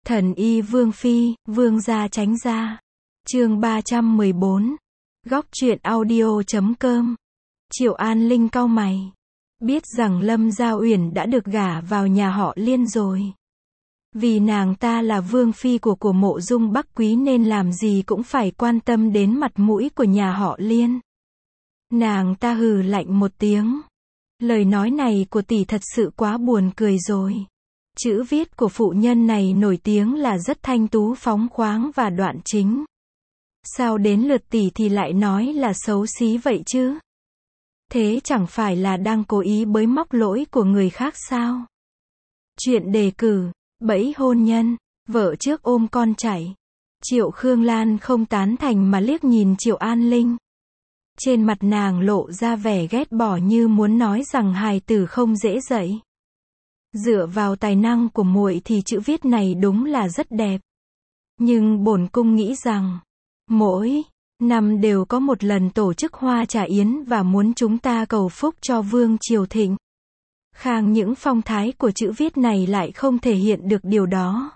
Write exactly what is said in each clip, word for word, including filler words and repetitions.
Thần y Vương Phi, Vương gia tránh ra. Chương ba trăm mười bốn. Góc truyện audio chấm com. Triệu An Linh cau mày. Biết rằng Lâm Gia Uyển đã được gả vào nhà họ Liên rồi. Vì nàng ta là Vương Phi của của Mộ Dung Bắc Quý nên làm gì cũng phải quan tâm đến mặt mũi của nhà họ Liên. Nàng ta hừ lạnh một tiếng. Lời nói này của tỷ thật sự quá buồn cười rồi. Chữ viết của phụ nhân này nổi tiếng là rất thanh tú phóng khoáng và đoạn chính. Sao đến lượt tỷ thì lại nói là xấu xí vậy chứ? Thế chẳng phải là đang cố ý bới móc lỗi của người khác sao? Chuyện đề cử, bẫy hôn nhân, vợ trước ôm con chạy. Triệu Khương Lan không tán thành mà liếc nhìn Triệu An Linh. Trên mặt nàng lộ ra vẻ ghét bỏ như muốn nói rằng hài tử không dễ dạy. Dựa vào tài năng của muội thì chữ viết này đúng là rất đẹp. Nhưng bổn cung nghĩ rằng, mỗi năm đều có một lần tổ chức hoa trà yến và muốn chúng ta cầu phúc cho Vương Triều thịnh. Khang những phong thái của chữ viết này lại không thể hiện được điều đó.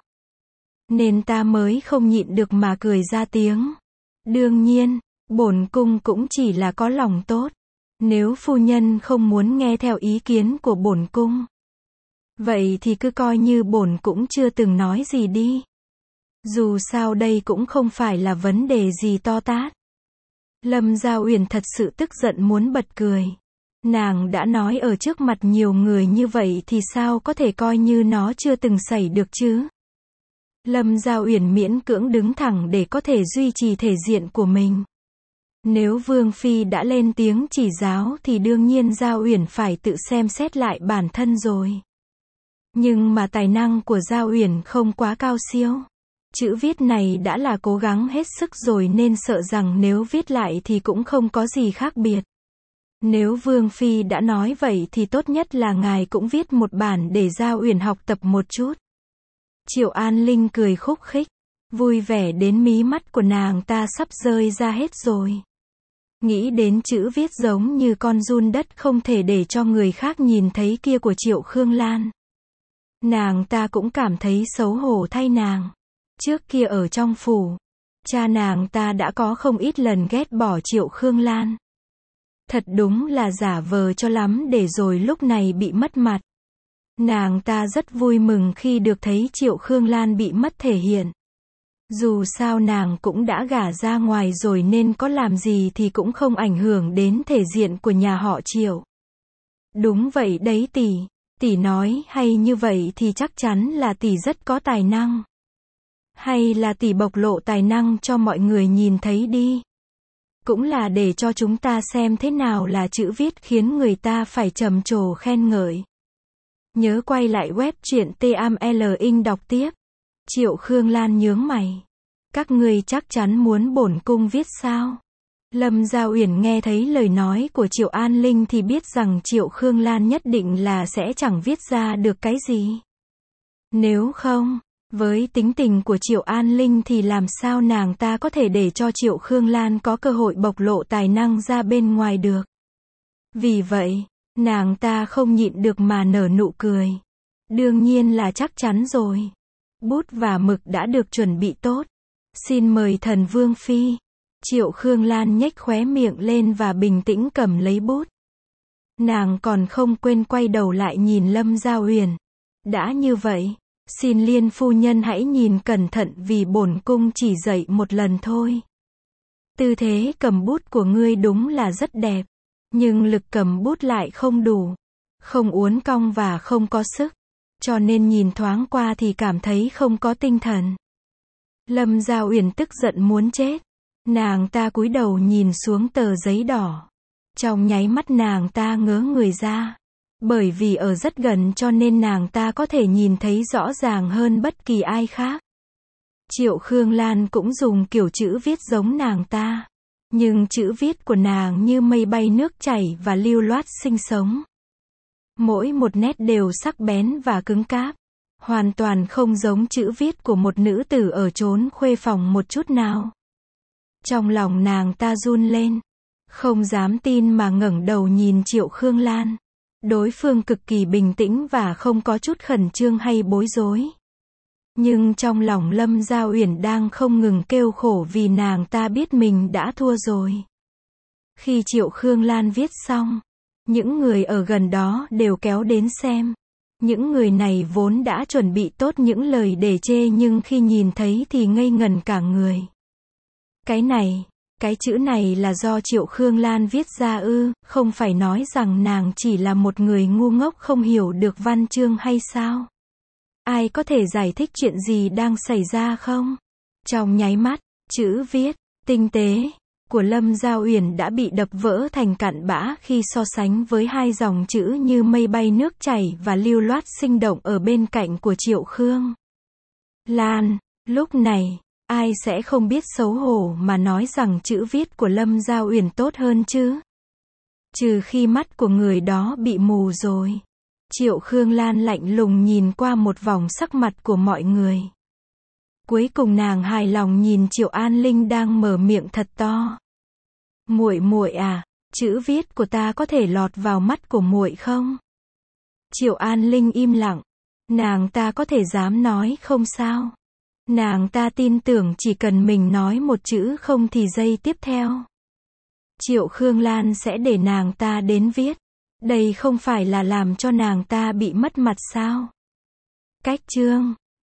Nên ta mới không nhịn được mà cười ra tiếng. Đương nhiên, bổn cung cũng chỉ là có lòng tốt. Nếu phu nhân không muốn nghe theo ý kiến của bổn cung, vậy thì cứ coi như bổn cũng chưa từng nói gì đi. Dù sao đây cũng không phải là vấn đề gì to tát. Lâm Gia Uyển thật sự tức giận muốn bật cười. Nàng đã nói ở trước mặt nhiều người như vậy thì sao có thể coi như nó chưa từng xảy được chứ? Lâm Gia Uyển miễn cưỡng đứng thẳng để có thể duy trì thể diện của mình. Nếu Vương Phi đã lên tiếng chỉ giáo thì đương nhiên Gia Uyển phải tự xem xét lại bản thân rồi. Nhưng mà tài năng của Gia Uyển không quá cao siêu. Chữ viết này đã là cố gắng hết sức rồi nên sợ rằng nếu viết lại thì cũng không có gì khác biệt. Nếu Vương Phi đã nói vậy thì tốt nhất là ngài cũng viết một bản để Gia Uyển học tập một chút. Triệu An Linh cười khúc khích, vui vẻ đến mí mắt của nàng ta sắp rơi ra hết rồi. Nghĩ đến chữ viết giống như con giun đất không thể để cho người khác nhìn thấy kia của Triệu Khương Lan. Nàng ta cũng cảm thấy xấu hổ thay nàng. Trước kia ở trong phủ, cha nàng ta đã có không ít lần ghét bỏ Triệu Khương Lan. Thật đúng là giả vờ cho lắm để rồi lúc này bị mất mặt. Nàng ta rất vui mừng khi được thấy Triệu Khương Lan bị mất thể hiện. Dù sao nàng cũng đã gả ra ngoài rồi nên có làm gì thì cũng không ảnh hưởng đến thể diện của nhà họ Triệu. Đúng vậy đấy tỷ, tỷ nói hay như vậy thì chắc chắn là tỷ rất có tài năng. Hay là tỷ bộc lộ tài năng cho mọi người nhìn thấy đi. Cũng là để cho chúng ta xem thế nào là chữ viết khiến người ta phải trầm trồ khen ngợi. Nhớ quay lại web truyện T A M L ing đọc tiếp. Triệu Khương Lan nhướng mày. Các ngươi chắc chắn muốn bổn cung viết sao? Lâm Gia Uyển nghe thấy lời nói của Triệu An Linh thì biết rằng Triệu Khương Lan nhất định là sẽ chẳng viết ra được cái gì. Nếu không, với tính tình của Triệu An Linh thì làm sao nàng ta có thể để cho Triệu Khương Lan có cơ hội bộc lộ tài năng ra bên ngoài được. Vì vậy, nàng ta không nhịn được mà nở nụ cười. Đương nhiên là chắc chắn rồi. Bút và mực đã được chuẩn bị tốt. Xin mời thần Vương Phi. Triệu Khương Lan nhếch khóe miệng lên và bình tĩnh cầm lấy bút. Nàng còn không quên quay đầu lại nhìn Lâm Gia Uyển. Đã như vậy, xin Liên phu nhân hãy nhìn cẩn thận vì bổn cung chỉ dạy một lần thôi. Tư thế cầm bút của ngươi đúng là rất đẹp, nhưng lực cầm bút lại không đủ, không uốn cong và không có sức, cho nên nhìn thoáng qua thì cảm thấy không có tinh thần. Lâm Gia Uyển tức giận muốn chết. Nàng ta cúi đầu nhìn xuống tờ giấy đỏ. Trong nháy mắt nàng ta ngớ người ra. Bởi vì ở rất gần cho nên nàng ta có thể nhìn thấy rõ ràng hơn bất kỳ ai khác. Triệu Khương Lan cũng dùng kiểu chữ viết giống nàng ta. Nhưng chữ viết của nàng như mây bay nước chảy và lưu loát sinh sống. Mỗi một nét đều sắc bén và cứng cáp. Hoàn toàn không giống chữ viết của một nữ tử ở chốn khuê phòng một chút nào. Trong lòng nàng ta run lên. Không dám tin mà ngẩng đầu nhìn Triệu Khương Lan. Đối phương cực kỳ bình tĩnh và không có chút khẩn trương hay bối rối. Nhưng trong lòng Lâm Giao Uyển đang không ngừng kêu khổ vì nàng ta biết mình đã thua rồi. Khi Triệu Khương Lan viết xong, những người ở gần đó đều kéo đến xem. Những người này vốn đã chuẩn bị tốt những lời để chê nhưng khi nhìn thấy thì ngây ngẩn cả người. Cái này, cái chữ này là do Triệu Khương Lan viết ra ư, không phải nói rằng nàng chỉ là một người ngu ngốc không hiểu được văn chương hay sao? Ai có thể giải thích chuyện gì đang xảy ra không? Trong nháy mắt, chữ viết, tinh tế, của Lâm Giao Uyển đã bị đập vỡ thành cặn bã khi so sánh với hai dòng chữ như mây bay nước chảy và lưu loát sinh động ở bên cạnh của Triệu Khương Lan. Lúc này, ai sẽ không biết xấu hổ mà nói rằng chữ viết của Lâm Giao Uyển tốt hơn chứ? Trừ khi mắt của người đó bị mù rồi. Triệu Khương Lan lạnh lùng nhìn qua một vòng sắc mặt của mọi người. Cuối cùng nàng hài lòng nhìn Triệu An Linh đang mở miệng thật to. Muội muội à, chữ viết của ta có thể lọt vào mắt của muội không? Triệu An Linh im lặng. Nàng ta có thể dám nói không sao? Nàng ta tin tưởng chỉ cần mình nói một chữ không thì giây tiếp theo, Triệu Khương Lan sẽ để nàng ta đến viết. Đây không phải là làm cho nàng ta bị mất mặt sao? Cách chương